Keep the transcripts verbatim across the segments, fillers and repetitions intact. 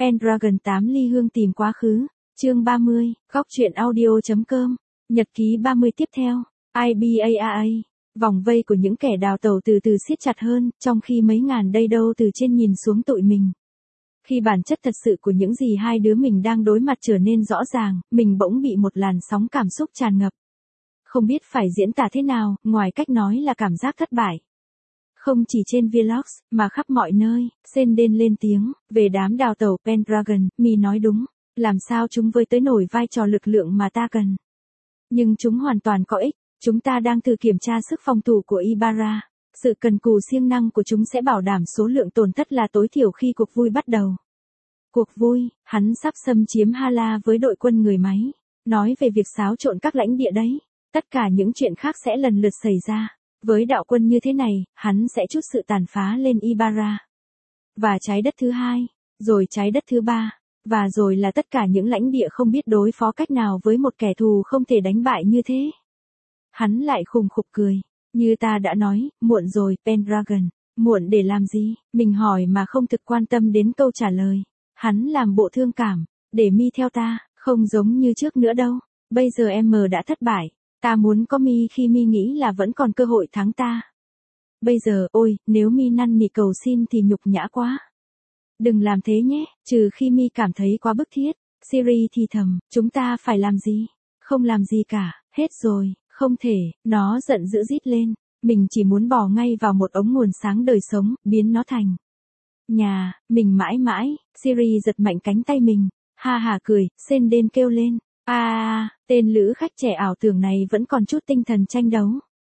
Pendragon tám ly hương tìm quá khứ. Chương ba mươi, góc truyện audio.com. Nhật ký ba mươi tiếp theo. i baa. Vòng vây của những kẻ đào tẩu từ từ siết chặt hơn, trong khi mấy ngàn đây đâu từ trên nhìn xuống tụi mình. Khi bản chất thật sự của những gì hai đứa mình đang đối mặt trở nên rõ ràng, mình bỗng bị một làn sóng cảm xúc tràn ngập. Không biết phải diễn tả thế nào, ngoài cách nói là cảm giác thất bại. Không chỉ trên Vlogs, mà khắp mọi nơi, Senden lên tiếng, về đám đào tẩu Pendragon, Mi nói đúng, làm sao chúng với tới nổi vai trò lực lượng mà ta cần. Nhưng chúng hoàn toàn có ích, chúng ta đang thử kiểm tra sức phòng thủ của Ibarra. Sự cần cù siêng năng của chúng sẽ bảo đảm số lượng tổn thất là tối thiểu khi cuộc vui bắt đầu. Cuộc vui, hắn sắp xâm chiếm Hala với đội quân người máy. Nói về việc xáo trộn các lãnh địa đấy, tất cả những chuyện khác sẽ lần lượt xảy ra. Với đạo quân như thế này, hắn sẽ trút sự tàn phá lên Ibarra. Và trái đất thứ hai, rồi trái đất thứ ba, và rồi là tất cả những lãnh địa không biết đối phó cách nào với một kẻ thù không thể đánh bại như thế. Hắn lại khùng khục cười. Như ta đã nói, muộn rồi, Pendragon. Muộn để làm gì? Mình hỏi mà không thực quan tâm đến câu trả lời. Hắn làm bộ thương cảm. Để Mi theo ta, không giống như trước nữa đâu. Bây giờ em đã thất bại. Ta muốn có Mi khi Mi nghĩ là vẫn còn cơ hội thắng ta. Bây giờ, ôi, nếu Mi năn nỉ cầu xin thì nhục nhã quá. Đừng làm thế nhé, trừ khi Mi cảm thấy quá bức thiết. Siri thì thầm, chúng ta phải làm gì? Không làm gì cả, hết rồi. Không thể, nó giận dữ rít lên. Mình chỉ muốn bỏ ngay vào một ống nguồn sáng đời sống, biến nó thành nhà, mình mãi mãi. Siri giật mạnh cánh tay mình. Ha ha cười, Senden kêu lên. À, à, tên lữ khách trẻ ảo tưởng này vẫn còn chút tinh thần tranh đấu.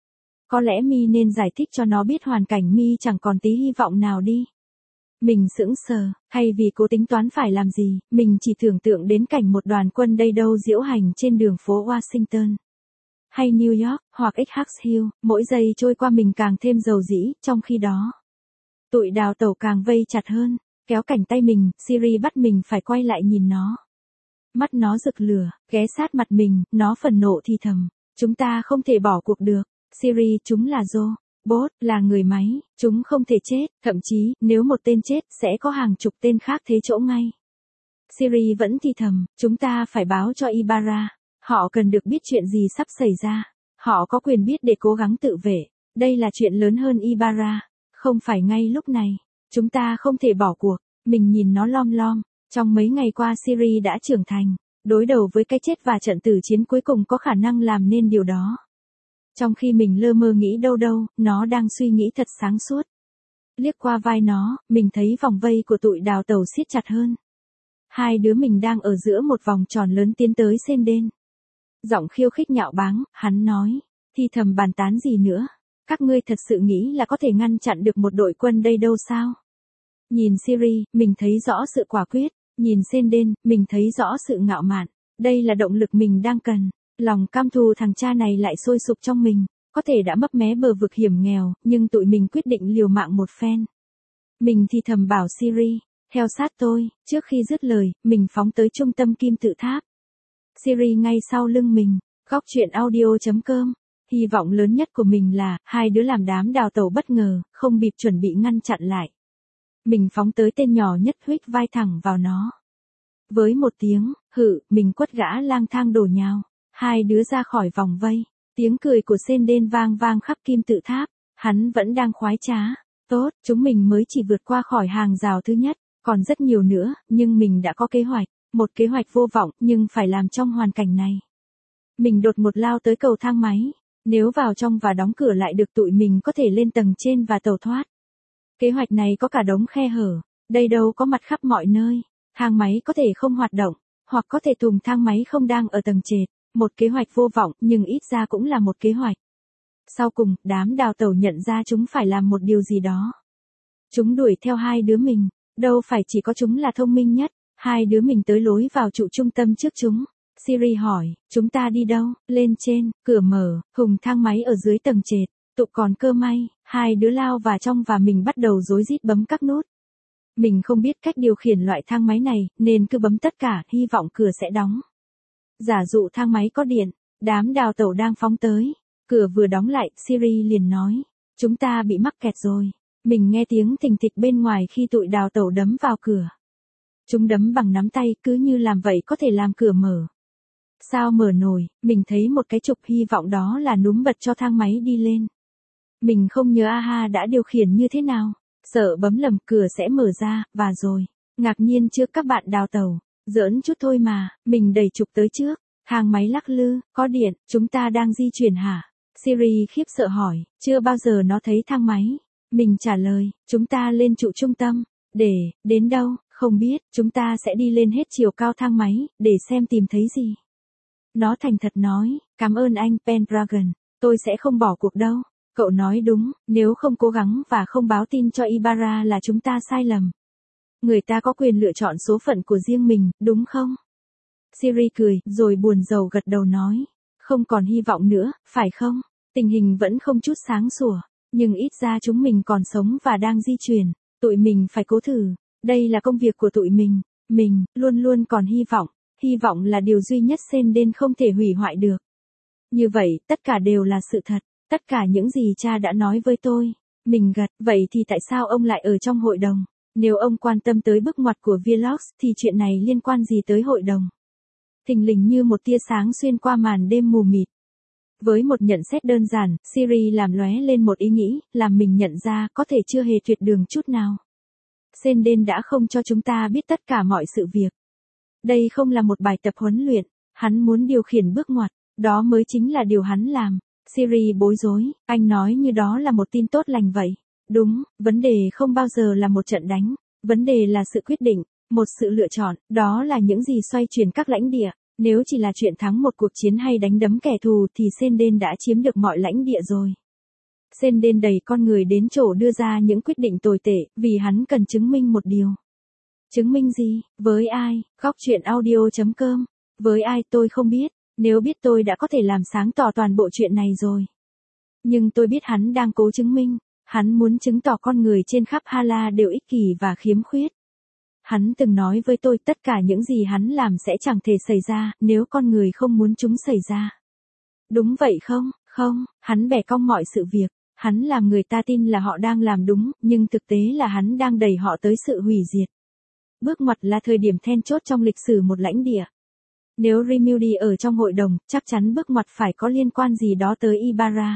Có lẽ Mi nên giải thích cho nó biết hoàn cảnh Mi chẳng còn tí hy vọng nào đi. Mình sững sờ, hay vì cố tính toán phải làm gì, mình chỉ tưởng tượng đến cảnh một đoàn quân đây đâu diễu hành trên đường phố Washington. Hay New York, hoặc ích hát Hill, mỗi giây trôi qua mình càng thêm dầu dĩ, trong khi đó. Tụi đào tẩu càng vây chặt hơn, kéo cảnh tay mình, Siri bắt mình phải quay lại nhìn nó. Mắt nó rực lửa, ghé sát mặt mình, nó phần nộ thì thầm. Chúng ta không thể bỏ cuộc được. Siri, chúng là Joe, Bot, là người máy, chúng không thể chết, thậm chí, nếu một tên chết, sẽ có hàng chục tên khác thế chỗ ngay. Siri vẫn thì thầm, chúng ta phải báo cho Ibarra. Họ cần được biết chuyện gì sắp xảy ra. Họ có quyền biết để cố gắng tự vệ. Đây là chuyện lớn hơn Ibarra. Không phải ngay lúc này. Chúng ta không thể bỏ cuộc. Mình nhìn nó lom lom. Trong mấy ngày qua Siri đã trưởng thành. Đối đầu với cái chết và trận tử chiến cuối cùng có khả năng làm nên điều đó. Trong khi mình lơ mơ nghĩ đâu đâu, nó đang suy nghĩ thật sáng suốt. Liếc qua vai nó, mình thấy vòng vây của tụi đào tẩu siết chặt hơn. Hai đứa mình đang ở giữa một vòng tròn lớn tiến tới Senden. Giọng khiêu khích nhạo báng, hắn nói, thì thầm bàn tán gì nữa, các ngươi thật sự nghĩ là có thể ngăn chặn được một đội quân đây đâu sao? Nhìn Siri, mình thấy rõ sự quả quyết, nhìn Senden, mình thấy rõ sự ngạo mạn, đây là động lực mình đang cần, lòng cam thù thằng cha này lại sôi sục trong mình, có thể đã mấp mé bờ vực hiểm nghèo, nhưng tụi mình quyết định liều mạng một phen. Mình thì thầm bảo Siri, theo sát tôi, trước khi dứt lời, mình phóng tới trung tâm kim tự tháp. Siri ngay sau lưng mình, góc truyện audio.com. Hy vọng lớn nhất của mình là, hai đứa làm đám đào tẩu bất ngờ, không bịp chuẩn bị ngăn chặn lại. Mình phóng tới tên nhỏ nhất huých vai thẳng vào nó. Với một tiếng, hự, mình quất gã lang thang đổ nhào. Hai đứa ra khỏi vòng vây. Tiếng cười của Senden vang vang khắp kim tự tháp. Hắn vẫn đang khoái trá. Tốt, chúng mình mới chỉ vượt qua khỏi hàng rào thứ nhất. Còn rất nhiều nữa, nhưng mình đã có kế hoạch. Một kế hoạch vô vọng, nhưng phải làm trong hoàn cảnh này. Mình đột ngột lao tới cầu thang máy. Nếu vào trong và đóng cửa lại được tụi mình có thể lên tầng trên và tẩu thoát. Kế hoạch này có cả đống khe hở. Đây đâu có mặt khắp mọi nơi. Thang máy có thể không hoạt động. Hoặc có thể thùng thang máy không đang ở tầng trệt. Một kế hoạch vô vọng, nhưng ít ra cũng là một kế hoạch. Sau cùng, đám đào tẩu nhận ra chúng phải làm một điều gì đó. Chúng đuổi theo hai đứa mình. Đâu phải chỉ có chúng là thông minh nhất. Hai đứa mình tới lối vào trụ trung tâm trước chúng. Siri hỏi, chúng ta đi đâu? Lên trên, cửa mở, hùng thang máy ở dưới tầng trệt. Tụ còn cơ may, hai đứa lao vào trong và mình bắt đầu rối rít bấm các nút. Mình không biết cách điều khiển loại thang máy này, nên cứ bấm tất cả, hy vọng cửa sẽ đóng. Giả dụ thang máy có điện, đám đào tẩu đang phóng tới. Cửa vừa đóng lại, Siri liền nói, chúng ta bị mắc kẹt rồi. Mình nghe tiếng thình thịch bên ngoài khi tụi đào tẩu đấm vào cửa. Chúng đấm bằng nắm tay cứ như làm vậy có thể làm cửa mở. Sao mở nổi, mình thấy một cái trục hy vọng đó là núm bật cho thang máy đi lên. Mình không nhớ A-ha đã điều khiển như thế nào. Sợ bấm lầm cửa sẽ mở ra, và rồi. Ngạc nhiên trước các bạn đào tàu. Giỡn chút thôi mà, mình đẩy trục tới trước. Thang máy lắc lư, có điện, chúng ta đang di chuyển hả? Siri khiếp sợ hỏi, chưa bao giờ nó thấy thang máy. Mình trả lời, chúng ta lên trụ trung tâm. Để, đến đâu, không biết, chúng ta sẽ đi lên hết chiều cao thang máy, để xem tìm thấy gì. Nó thành thật nói, cảm ơn anh Pendragon, tôi sẽ không bỏ cuộc đâu. Cậu nói đúng, nếu không cố gắng và không báo tin cho Ibarra là chúng ta sai lầm. Người ta có quyền lựa chọn số phận của riêng mình, đúng không? Siri cười, rồi buồn rầu gật đầu nói. Không còn hy vọng nữa, phải không? Tình hình vẫn không chút sáng sủa, nhưng ít ra chúng mình còn sống và đang di chuyển. Tụi mình phải cố thử, đây là công việc của tụi mình. Mình, luôn luôn còn hy vọng. Hy vọng là điều duy nhất Senden không thể hủy hoại được. Như vậy, tất cả đều là sự thật. Tất cả những gì cha đã nói với tôi. Mình gật, vậy thì tại sao ông lại ở trong hội đồng? Nếu ông quan tâm tới bước ngoặt của Vlogs thì chuyện này liên quan gì tới hội đồng? Thình lình như một tia sáng xuyên qua màn đêm mù mịt. Với một nhận xét đơn giản, Siri làm lóe lên một ý nghĩ, làm mình nhận ra có thể chưa hề tuyệt đường chút nào. Senden đã không cho chúng ta biết tất cả mọi sự việc. Đây không là một bài tập huấn luyện, hắn muốn điều khiển bước ngoặt, đó mới chính là điều hắn làm. Siri bối rối, anh nói như đó là một tin tốt lành vậy. Đúng, vấn đề không bao giờ là một trận đánh, vấn đề là sự quyết định, một sự lựa chọn, đó là những gì xoay chuyển các lãnh địa. Nếu chỉ là chuyện thắng một cuộc chiến hay đánh đấm kẻ thù thì Senden đã chiếm được mọi lãnh địa rồi. Senden đẩy con người đến chỗ đưa ra những quyết định tồi tệ, vì hắn cần chứng minh một điều. Chứng minh gì? Với ai? Góc chuyện audio chấm com. Với ai tôi không biết, nếu biết tôi đã có thể làm sáng tỏ toàn bộ chuyện này rồi. Nhưng tôi biết hắn đang cố chứng minh, hắn muốn chứng tỏ con người trên khắp Hala đều ích kỷ và khiếm khuyết. Hắn từng nói với tôi tất cả những gì hắn làm sẽ chẳng thể xảy ra nếu con người không muốn chúng xảy ra. Đúng vậy không? Không, hắn bẻ cong mọi sự việc. Hắn làm người ta tin là họ đang làm đúng, nhưng thực tế là hắn đang đẩy họ tới sự hủy diệt. Bước ngoặt là thời điểm then chốt trong lịch sử một lãnh địa. Nếu Rimudi ở trong hội đồng, chắc chắn bước ngoặt phải có liên quan gì đó tới Ibarra.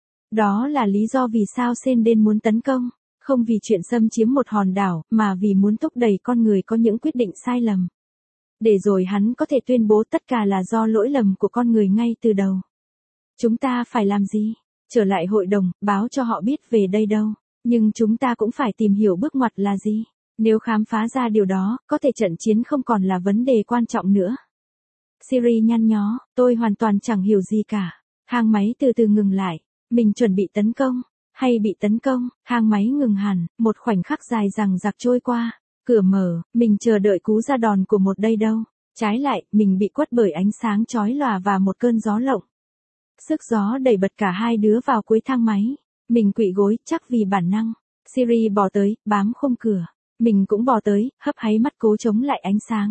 Đó là lý do vì sao Senden muốn tấn công, không vì chuyện xâm chiếm một hòn đảo, mà vì muốn thúc đẩy con người có những quyết định sai lầm. Để rồi hắn có thể tuyên bố tất cả là do lỗi lầm của con người ngay từ đầu. Chúng ta phải làm gì? Trở lại hội đồng, báo cho họ biết về đây đâu. Nhưng chúng ta cũng phải tìm hiểu bước ngoặt là gì. Nếu khám phá ra điều đó, có thể trận chiến không còn là vấn đề quan trọng nữa. Siri nhăn nhó, tôi hoàn toàn chẳng hiểu gì cả. Thang máy từ từ ngừng lại. Mình chuẩn bị tấn công. Hay bị tấn công, thang máy ngừng hẳn, một khoảnh khắc dài dằng dặc trôi qua. Cửa mở, mình chờ đợi cú ra đòn của một đây đâu. Trái lại, mình bị quất bởi ánh sáng chói lòa và một cơn gió lộng. Sức gió đẩy bật cả hai đứa vào cuối thang máy. Mình quỵ gối, chắc vì bản năng. Siri bò tới, bám khung cửa. Mình cũng bò tới, hấp háy mắt cố chống lại ánh sáng.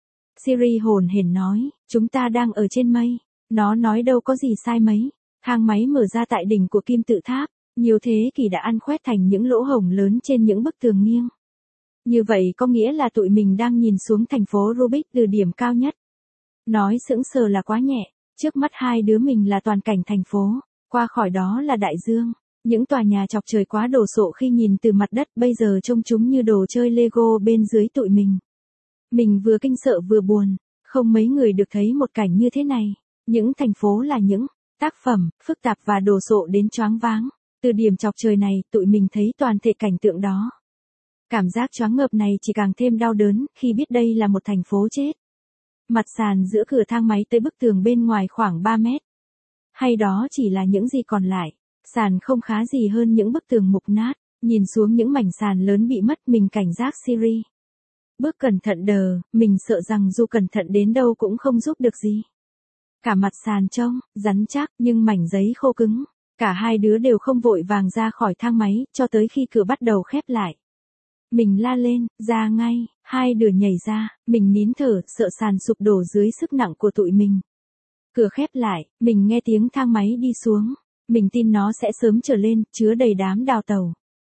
Siri hồn hển nói, chúng ta đang ở trên mây. Nó nói đâu có gì sai mấy. Thang máy mở ra tại đỉnh của kim tự tháp. Nhiều thế kỷ đã ăn khoét thành những lỗ hổng lớn trên những bức tường nghiêng. Như vậy có nghĩa là tụi mình đang nhìn xuống thành phố Rubik từ điểm cao nhất. Nói sững sờ là quá nhẹ. Trước mắt hai đứa mình là toàn cảnh thành phố. Qua khỏi đó là đại dương. Những tòa nhà chọc trời quá đồ sộ khi nhìn từ mặt đất bây giờ trông chúng như đồ chơi Lego bên dưới tụi mình. Mình vừa kinh sợ vừa buồn. Không mấy người được thấy một cảnh như thế này. Những thành phố là những tác phẩm phức tạp và đồ sộ đến choáng váng. Từ điểm chọc trời này, tụi mình thấy toàn thể cảnh tượng đó. Cảm giác choáng ngợp này chỉ càng thêm đau đớn khi biết đây là một thành phố chết. Mặt sàn giữa cửa thang máy tới bức tường bên ngoài khoảng ba mét. Hay đó chỉ là những gì còn lại. Sàn không khá gì hơn những bức tường mục nát. Nhìn xuống những mảnh sàn lớn bị mất, mình cảnh giác Siri. Bước cẩn thận đờ, mình sợ rằng dù cẩn thận đến đâu cũng không giúp được gì. Cả mặt sàn trông rắn chắc nhưng mảnh giấy khô cứng. Cả hai đứa đều không vội vàng ra khỏi thang máy, cho tới khi cửa bắt đầu khép lại. Mình la lên, ra ngay, hai đứa nhảy ra, mình nín thở, sợ sàn sụp đổ dưới sức nặng của tụi mình. Cửa khép lại, mình nghe tiếng thang máy đi xuống. Mình tin nó sẽ sớm trở lên, chứa đầy đám đào tàu.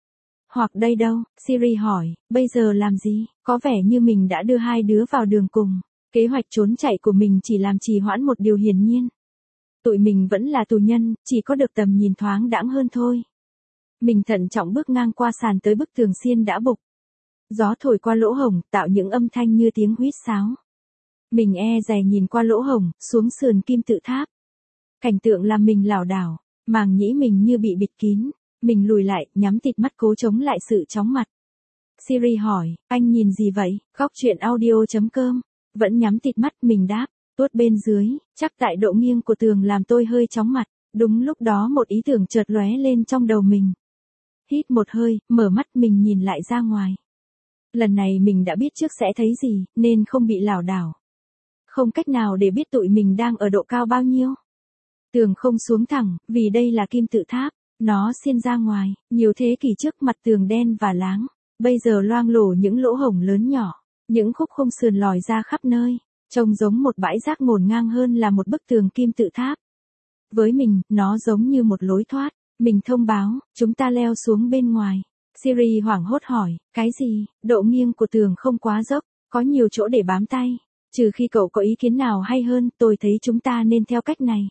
Hoặc đây đâu, Siri hỏi, bây giờ làm gì, có vẻ như mình đã đưa hai đứa vào đường cùng. Kế hoạch trốn chạy của mình chỉ làm trì hoãn một điều hiển nhiên. Tụi mình vẫn là tù nhân, chỉ có được tầm nhìn thoáng đãng hơn thôi. Mình thận trọng bước ngang qua sàn tới bức tường xiên đã bục. Gió thổi qua lỗ hổng, tạo những âm thanh như tiếng huýt sáo. Mình e dè nhìn qua lỗ hổng, xuống sườn kim tự tháp. Cảnh tượng làm mình lảo đảo, màng nhĩ mình như bị bịt kín. Mình lùi lại, nhắm tịt mắt cố chống lại sự chóng mặt. Siri hỏi, anh nhìn gì vậy? Góc truyện audio.com. Vẫn nhắm tịt mắt, mình đáp, tuốt bên dưới, chắc tại độ nghiêng của tường làm tôi hơi chóng mặt. Đúng lúc đó một ý tưởng chợt lóe lên trong đầu mình. Hít một hơi, mở mắt mình nhìn lại ra ngoài. Lần này mình đã biết trước sẽ thấy gì, nên không bị lảo đảo. Không cách nào để biết tụi mình đang ở độ cao bao nhiêu. Tường không xuống thẳng, vì đây là kim tự tháp. Nó xiên ra ngoài, nhiều thế kỷ trước mặt tường đen và láng. Bây giờ loang lổ những lỗ hổng lớn nhỏ. Những khúc khung sườn lòi ra khắp nơi. Trông giống một bãi rác ngổn ngang hơn là một bức tường kim tự tháp. Với mình, nó giống như một lối thoát. Mình thông báo, chúng ta leo xuống bên ngoài. Siri hoảng hốt hỏi, cái gì? Độ nghiêng của tường không quá dốc, có nhiều chỗ để bám tay. Trừ khi cậu có ý kiến nào hay hơn, tôi thấy chúng ta nên theo cách này.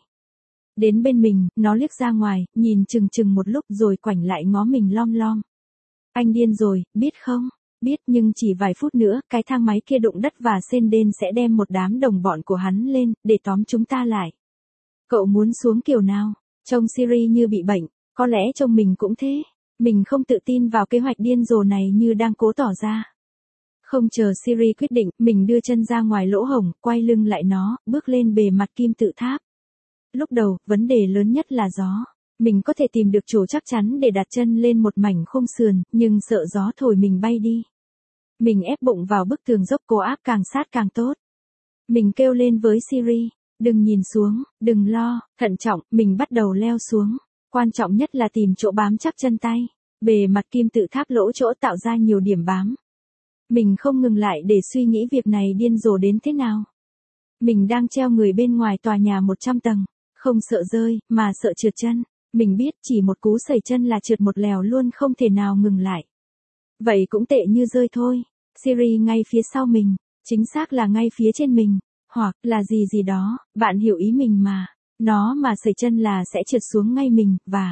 Đến bên mình, nó liếc ra ngoài, nhìn chừng chừng một lúc rồi quảnh lại ngó mình lom lom. Anh điên rồi, biết không? Biết, nhưng chỉ vài phút nữa, cái thang máy kia đụng đất và sên đên sẽ đem một đám đồng bọn của hắn lên, để tóm chúng ta lại. Cậu muốn xuống kiểu nào? Trông Siri như bị bệnh, có lẽ trông mình cũng thế. Mình không tự tin vào kế hoạch điên rồ này như đang cố tỏ ra. Không chờ Siri quyết định, mình đưa chân ra ngoài lỗ hổng, quay lưng lại nó, bước lên bề mặt kim tự tháp. Lúc đầu, vấn đề lớn nhất là gió. Mình có thể tìm được chỗ chắc chắn để đặt chân lên một mảnh khung sườn, nhưng sợ gió thổi mình bay đi. Mình ép bụng vào bức tường dốc cố áp càng sát càng tốt. Mình kêu lên với Siri, đừng nhìn xuống, đừng lo, thận trọng, mình bắt đầu leo xuống. Quan trọng nhất là tìm chỗ bám chắc chân tay. Bề mặt kim tự tháp lỗ chỗ tạo ra nhiều điểm bám. Mình không ngừng lại để suy nghĩ việc này điên rồ đến thế nào. Mình đang treo người bên ngoài tòa nhà một trăm tầng. Không sợ rơi, mà sợ trượt chân. Mình biết chỉ một cú sẩy chân là trượt một lèo luôn, không thể nào ngừng lại. Vậy cũng tệ như rơi thôi. Siri ngay phía sau mình, chính xác là ngay phía trên mình, hoặc là gì gì đó, bạn hiểu ý mình mà. Nó mà sẩy chân là sẽ trượt xuống ngay mình, và...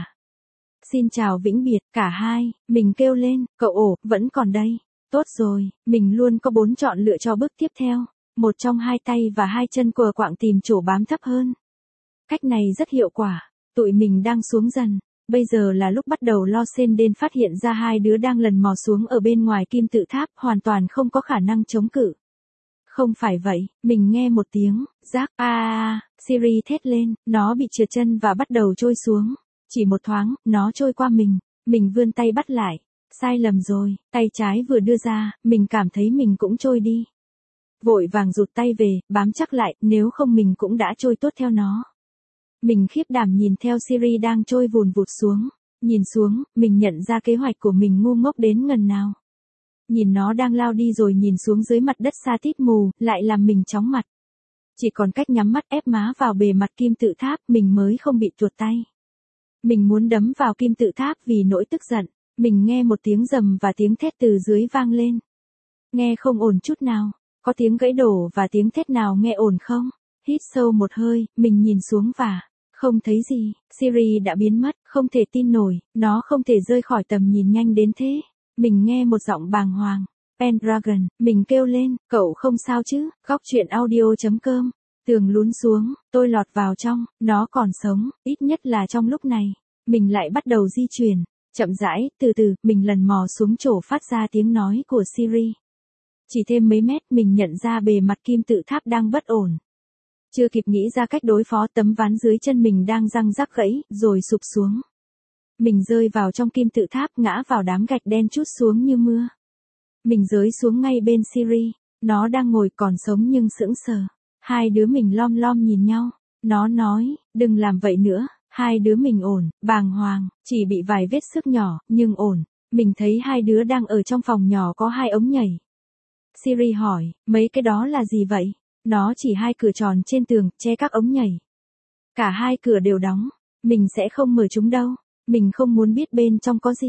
Xin chào vĩnh biệt, cả hai, mình kêu lên, cậu ổ, vẫn còn đây. Tốt rồi, mình luôn có bốn chọn lựa cho bước tiếp theo. Một trong hai tay và hai chân quờ quạng tìm chỗ bám thấp hơn. Cách này rất hiệu quả. Tụi mình đang xuống dần. Bây giờ là lúc bắt đầu lo sên đên phát hiện ra hai đứa đang lần mò xuống ở bên ngoài kim tự tháp, hoàn toàn không có khả năng chống cự. Không phải vậy, mình nghe một tiếng, rác, a a, Siri thét lên, nó bị trượt chân và bắt đầu trôi xuống. Chỉ một thoáng, nó trôi qua mình, mình vươn tay bắt lại. Sai lầm rồi, tay trái vừa đưa ra, mình cảm thấy mình cũng trôi đi. Vội vàng rụt tay về, bám chắc lại, nếu không mình cũng đã trôi tuốt theo nó. Mình khiếp đảm nhìn theo Siri đang trôi vùn vụt xuống. Nhìn xuống, mình nhận ra kế hoạch của mình ngu ngốc đến ngần nào. Nhìn nó đang lao đi rồi nhìn xuống dưới mặt đất xa tít mù, lại làm mình chóng mặt. Chỉ còn cách nhắm mắt ép má vào bề mặt kim tự tháp, mình mới không bị tuột tay. Mình muốn đấm vào kim tự tháp vì nỗi tức giận. Mình nghe một tiếng rầm và tiếng thét từ dưới vang lên. Nghe không ổn chút nào. Có tiếng gãy đổ và tiếng thét nào nghe ổn không? Hít sâu một hơi, mình nhìn xuống và... Không thấy gì, Siri đã biến mất, không thể tin nổi, nó không thể rơi khỏi tầm nhìn nhanh đến thế. Mình nghe một giọng bàng hoàng. Pendragon, mình kêu lên, cậu không sao chứ? Góc truyện audio.com. Tường lún xuống, tôi lọt vào trong, nó còn sống, ít nhất là trong lúc này. Mình lại bắt đầu di chuyển, chậm rãi, từ từ, mình lần mò xuống chỗ phát ra tiếng nói của Siri. Chỉ thêm mấy mét mình nhận ra bề mặt kim tự tháp đang bất ổn. Chưa kịp nghĩ ra cách đối phó, tấm ván dưới chân mình đang răng rắc gãy, rồi sụp xuống. Mình rơi vào trong kim tự tháp, ngã vào đám gạch đen trút xuống như mưa. Mình rơi xuống ngay bên Siri, nó đang ngồi còn sống nhưng sững sờ. Hai đứa mình lom lom nhìn nhau, nó nói, đừng làm vậy nữa, hai đứa mình ổn, bàng hoàng, chỉ bị vài vết xước nhỏ, nhưng ổn. Mình thấy hai đứa đang ở trong phòng nhỏ có hai ống nhảy. Siri hỏi, mấy cái đó là gì vậy? Nó chỉ hai cửa tròn trên tường, che các ống nhảy. Cả hai cửa đều đóng, mình sẽ không mở chúng đâu, mình không muốn biết bên trong có gì.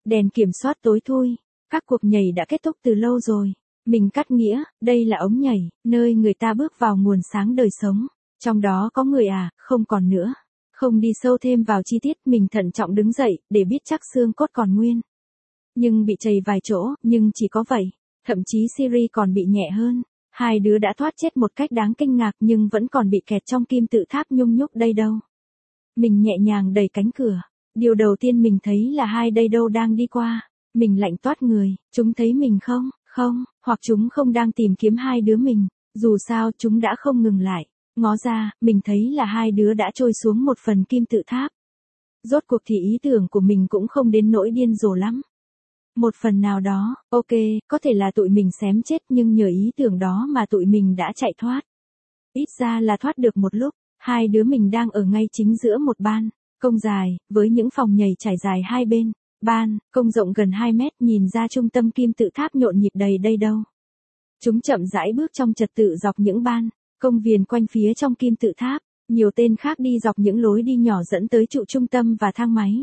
Đèn kiểm soát tối thui. Các cuộc nhảy đã kết thúc từ lâu rồi. Mình cắt nghĩa, đây là ống nhảy, nơi người ta bước vào nguồn sáng đời sống. Trong đó có người à, không còn nữa. Không đi sâu thêm vào chi tiết, mình thận trọng đứng dậy, để biết chắc xương cốt còn nguyên. Nhưng bị trầy vài chỗ, nhưng chỉ có vậy. Thậm chí Siri còn bị nhẹ hơn. Hai đứa đã thoát chết một cách đáng kinh ngạc nhưng vẫn còn bị kẹt trong kim tự tháp nhung nhúc đây đâu. Mình nhẹ nhàng đẩy cánh cửa. Điều đầu tiên mình thấy là hai đây đâu đang đi qua. Mình lạnh toát người, chúng thấy mình không, không, hoặc chúng không đang tìm kiếm hai đứa mình. Dù sao chúng đã không ngừng lại. Ngó ra, mình thấy là hai đứa đã trôi xuống một phần kim tự tháp. Rốt cuộc thì ý tưởng của mình cũng không đến nỗi điên rồ lắm. Một phần nào đó, ok, có thể là tụi mình xém chết nhưng nhờ ý tưởng đó mà tụi mình đã chạy thoát. Ít ra là thoát được một lúc, hai đứa mình đang ở ngay chính giữa một ban, công dài, với những phòng nhảy trải dài hai bên. Ban, công rộng gần hai mét nhìn ra trung tâm kim tự tháp nhộn nhịp đầy đây đâu. Chúng chậm rãi bước trong trật tự dọc những ban, công viền quanh phía trong kim tự tháp, nhiều tên khác đi dọc những lối đi nhỏ dẫn tới trụ trung tâm và thang máy.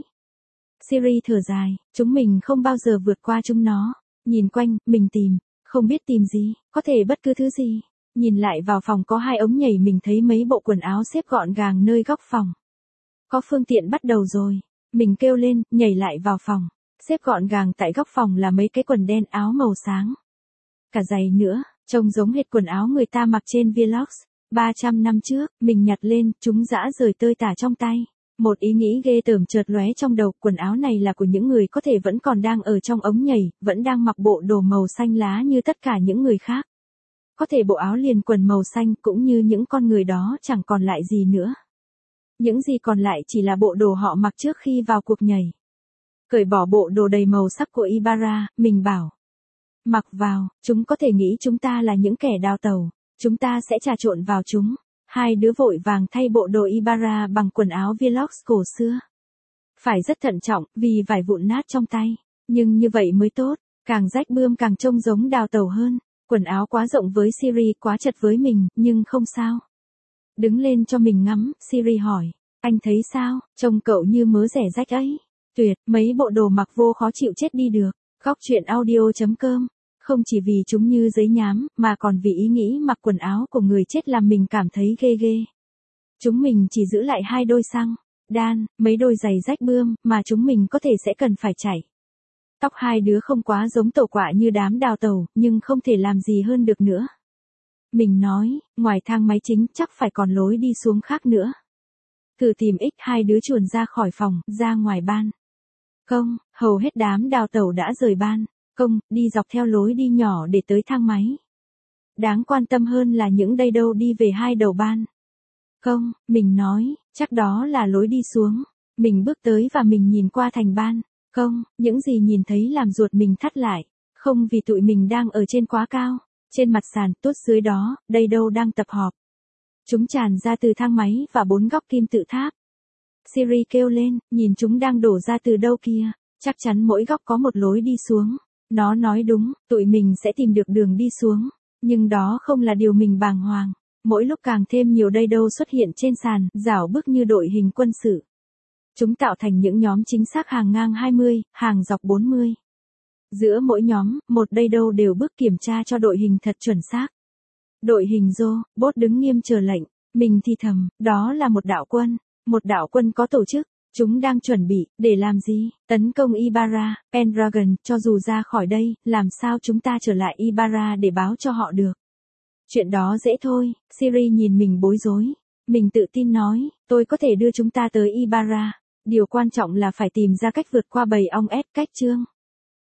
Siri thở dài, chúng mình không bao giờ vượt qua chúng nó. Nhìn quanh, mình tìm, không biết tìm gì, có thể bất cứ thứ gì. Nhìn lại vào phòng có hai ống nhảy, mình thấy mấy bộ quần áo xếp gọn gàng nơi góc phòng. Có phương tiện bắt đầu rồi. Mình kêu lên, nhảy lại vào phòng. Xếp gọn gàng tại góc phòng là mấy cái quần đen áo màu sáng. Cả giày nữa, trông giống hệt quần áo người ta mặc trên Vlogs. ba trăm năm trước, mình nhặt lên, chúng rã rời tơi tả trong tay. Một ý nghĩ ghê tởm chợt lóe trong đầu, quần áo này là của những người có thể vẫn còn đang ở trong ống nhảy, vẫn đang mặc bộ đồ màu xanh lá như tất cả những người khác. Có thể bộ áo liền quần màu xanh cũng như những con người đó chẳng còn lại gì nữa. Những gì còn lại chỉ là bộ đồ họ mặc trước khi vào cuộc nhảy. Cởi bỏ bộ đồ đầy màu sắc của Ibarra, mình bảo. Mặc vào, chúng có thể nghĩ chúng ta là những kẻ đào tẩu, chúng ta sẽ trà trộn vào chúng. Hai đứa vội vàng thay bộ đồ Ibarra bằng quần áo Vlogs cổ xưa. Phải rất thận trọng, vì vải vụn nát trong tay. Nhưng như vậy mới tốt, càng rách bươm càng trông giống đào tẩu hơn. Quần áo quá rộng với Siri, quá chật với mình, nhưng không sao. Đứng lên cho mình ngắm, Siri hỏi. Anh thấy sao, trông cậu như mớ rẻ rách ấy. Tuyệt, mấy bộ đồ mặc vô khó chịu chết đi được. Góc chuyện audio chấm com. Không chỉ vì chúng như giấy nhám, mà còn vì ý nghĩ mặc quần áo của người chết làm mình cảm thấy ghê ghê. Chúng mình chỉ giữ lại hai đôi xăng, đan, mấy đôi giày rách bươm, mà chúng mình có thể sẽ cần phải chảy. Tóc hai đứa không quá giống tẩu quạ như đám đào tẩu, nhưng không thể làm gì hơn được nữa. Mình nói, ngoài thang máy chính chắc phải còn lối đi xuống khác nữa. Thử tìm ích, hai đứa chuồn ra khỏi phòng, ra ngoài ban. Công, hầu hết đám đào tẩu đã rời ban. Công, đi dọc theo lối đi nhỏ để tới thang máy. Đáng quan tâm hơn là những đây đâu đi về hai đầu ban. Công, mình nói, chắc đó là lối đi xuống. Mình bước tới và mình nhìn qua thành ban. Công, những gì nhìn thấy làm ruột mình thắt lại. Không vì tụi mình đang ở trên quá cao. Trên mặt sàn, tuốt dưới đó, đây đâu đang tập họp. Chúng tràn ra từ thang máy và bốn góc kim tự tháp. Siri kêu lên, nhìn chúng đang đổ ra từ đâu kia. Chắc chắn mỗi góc có một lối đi xuống. Nó nói đúng, tụi mình sẽ tìm được đường đi xuống. Nhưng đó không là điều mình bàng hoàng. Mỗi lúc càng thêm nhiều đây đâu xuất hiện trên sàn, rảo bước như đội hình quân sự. Chúng tạo thành những nhóm chính xác hàng ngang hai mươi, hàng dọc bốn mươi. Giữa mỗi nhóm, một đây đâu đều bước kiểm tra cho đội hình thật chuẩn xác. Đội hình rô, bốt đứng nghiêm chờ lệnh. Mình thì thầm, đó là một đạo quân. Một đạo quân có tổ chức. Chúng đang chuẩn bị, để làm gì? Tấn công Ibarra, Pendragon, cho dù ra khỏi đây, làm sao chúng ta trở lại Ibarra để báo cho họ được? Chuyện đó dễ thôi, Siri nhìn mình bối rối. Mình tự tin nói, tôi có thể đưa chúng ta tới Ibarra. Điều quan trọng là phải tìm ra cách vượt qua bầy ong ép cách chương.